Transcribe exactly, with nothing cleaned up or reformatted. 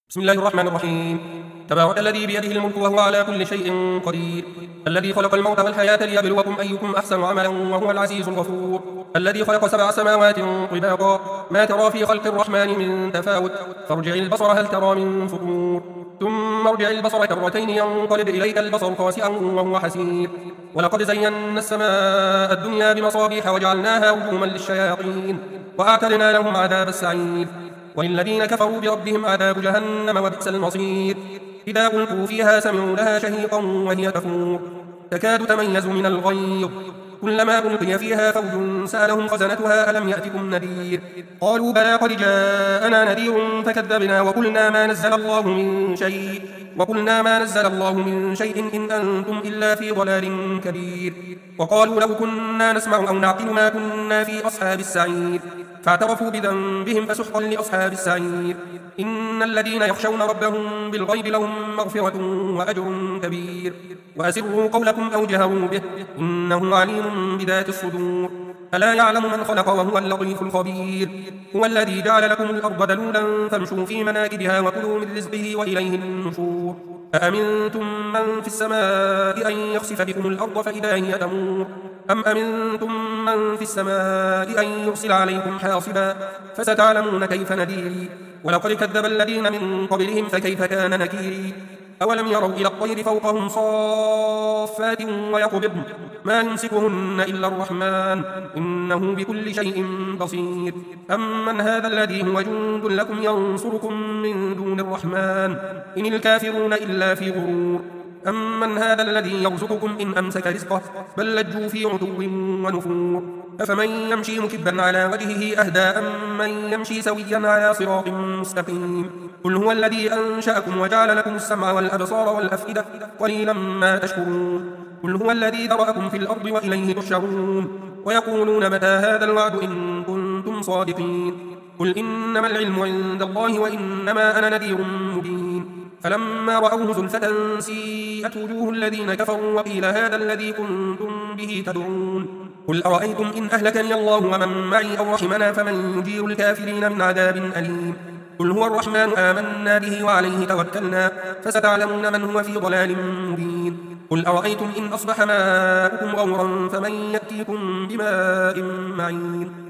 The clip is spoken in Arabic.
بسم الله الرحمن الرحيم. تبارك الذي بيده الملك وهو على كل شيء قدير، الذي خلق الموت والحياة ليبلوكم أيكم أحسن عملا وهو العزيز الغفور، الذي خلق سبع سماوات طباقا ما ترى في خلق الرحمن من تفاوت، فارجع البصر هل ترى من فطور، ثم ارجع البصر كرتين ينقلب إليك البصر خاسئا وهو حسير، ولقد زينا السماء الدنيا بمصابيح وجعلناها رجوما للشياطين وأعتدنا لهم عذاب السعير، وللذين كفروا بربهم عذاب جهنم وبئس المصير، إذا ألقوا فيها سمعوا لها شهيقا وهي تفور تكاد تميز من الغيظ، كلما ألقي فيها فوج سألهم خزنتها ألم يأتكم نذير، قالوا بلى قد جاءنا نذير فكذبنا وقلنا ما نزل الله من شيء وقلنا ما نزل الله من شيء إن أنتم إلا في ضلال كبير، وقالوا لو كنا نسمع أو نعقل ما كنا في أصحاب السعير، فاعترفوا بذنبهم فسحقا لأصحاب السعير، إن الذين يخشون ربهم بالغيب لهم مغفرة وأجر كبير، وأسروا قولكم أو جهروا به إنه عليم بذات الصدور، ألا يعلم من خلق وهو اللطيف الخبير، هو الذي جعل لكم الأرض دلولا فامشوا في مناكبها وكلوا من رزقه وإليه النشور، أأمنتم من في السماء أن يخسف بكم الأرض فإذا هي تمور، أم أمنتم من في السماء أن يرسل عليكم حاصبا فستعلمون كيف نذيري، ولقد كذب الذين من قبلهم فكيف كان نكيري، أولم يروا إلى الطير فوقهم صافات ويقبضن ما يمسكهن إلا الرحمن إنه بكل شيء بصير، أمن هذا الذي هو جند لكم ينصركم من دون الرحمن إن الكافرون إلا في غرور، أمن هذا الذي يرزقكم إن أمسك رزقه بل لجوا في عتو ونفور، أفمن يمشي مكبا على وجهه أهدى أم من يمشي سويا على صراط مستقيم، قل هو الذي أنشأكم وجعل لكم السمع والأبصار والأفئدة قليلا ما تشكرون، قل هو الذي ذرأكم في الأرض وإليه تحشرون، ويقولون متى هذا الوعد إن كنتم صادقين، قل إنما العلم عند الله وإنما أنا نذير مبين، فلما رأوه زلفة سيئت وجوه الذين كفروا وقيل هذا الذي كنتم به تدعون، قل أرأيتم إن أهلكني الله ومن معي أو رحمنا فمن يجير الكافرين من عذاب أليم، قل هو الرحمن آمنا به وعليه توكلنا فستعلمون من هو في ضلال مبين، قل أرأيتم إن أصبح ماؤكم غورا فمن يأتيكم بماء معين.